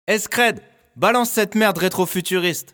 Escred, balance cette merde rétro-futuriste.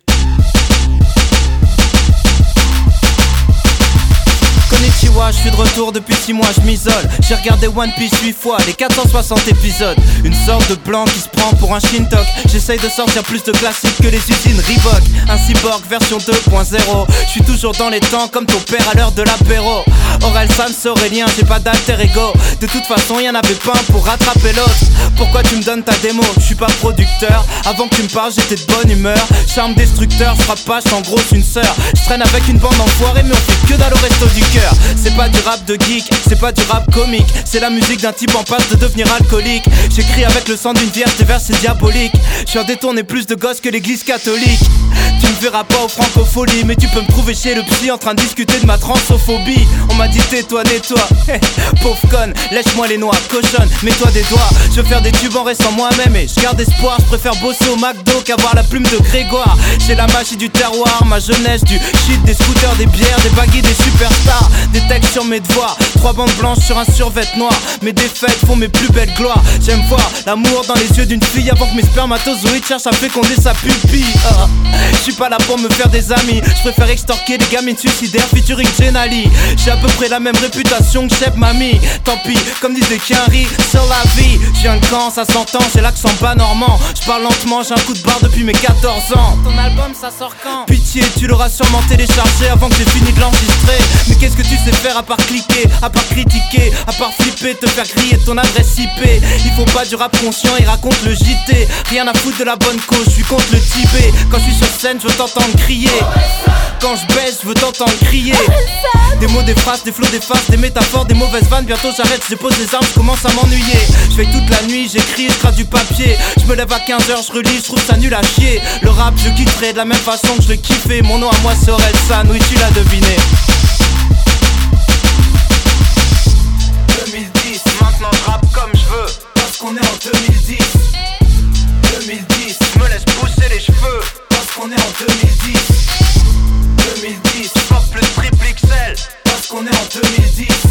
Konnichiwa, je suis de retour depuis 6 mois, je m'isole. J'ai regardé One Piece 8 fois, les 460 épisodes. Une sorte de blanc qui se prend pour un Shintok. J'essaye de sortir plus de classiques que les usines Reebok. Un cyborg version 2.0. Je suis toujours dans les temps comme ton père à l'heure de l'apéro. Aurel Sam, Aurélien, j'ai pas d'alter ego. De toute façon y'en avait pas un pour rattraper l'autre. Pourquoi tu me donnes ta démo? Je suis pas producteur. Avant que tu me parles j'étais de bonne humeur. Charme destructeur, frappe pas, j't'engrosse une sœur. Je traîne avec une bande d'enfoirés mais on fait que dalle au resto du cœur. C'est pas du rap de geek, c'est pas du rap comique. C'est la musique d'un type en passe de devenir alcoolique. J'écris avec le sang d'une vierge, des versets diaboliques. J'suis un détourné plus de gosses que l'église catholique. Tu me verras pas aux francopholies, mais tu peux me trouver chez le psy en train de discuter de ma transophobie. On m'a dit tais-toi, nettoie. Pauvre conne, lèche-moi les noix, cochonne, mets-toi des doigts. Je veux faire des tubes en restant moi-même et je garde espoir. Je préfère bosser au McDo qu'avoir la plume de Grégoire. J'ai la magie du terroir, ma jeunesse, du shit, des scooters, des bières, des baggy, des superstars. Des textes sur mes devoirs, 3 bandes blanches sur un survêt noir. Mes défaites font mes plus belles gloires. J'aime voir l'amour dans les yeux d'une fille avant que mes spermatozoïdes cherchent à féconder sa pupille. Je suis pas là pour me faire des amis, je préfère extorquer des gamines suicidaires featuring Jenali. J'ai à peu près la même réputation que Chef Mamie. Tant pis, comme disait Quinry, sur la vie. J'ai un camp, ça s'entend, j'ai l'accent pas normand. Je parle lentement, j'ai un coup de barre depuis mes 14 ans. Ton album ça sort quand? Pitié, tu l'auras sûrement téléchargé avant que j'ai fini de l'enregistrer. Mais qu'est-ce que tu sais faire à part cliquer, à part critiquer, à part flipper, te faire griller ton adresse IP? Il faut pas du rap conscient, il raconte le JT. Rien à foutre de la bonne cause, je suis contre le Tibet. Quand je suis sur scène, je veux t'entendre crier. Quand je baisse, je veux t'entendre crier. Des mots, des phrases, des flots, des faces, des métaphores, des mauvaises vannes. Bientôt j'arrête, je dépose les armes, je commence à m'ennuyer. Je fais toute la nuit, j'écris, je trace du papier. Je me lève à 15h, je relis, je trouve ça nul à chier. Le rap, je quitterai de la même façon que je le kiffais. Mon nom à moi c'est Aurel San, oui tu l'as deviné. 2010, maintenant je rappe comme je veux. Parce qu'on est en 2010. 2010, je me laisse pousser les cheveux. Parce qu'on est en 2010. 2010, pop le triple XL. Parce qu'on est en 2010.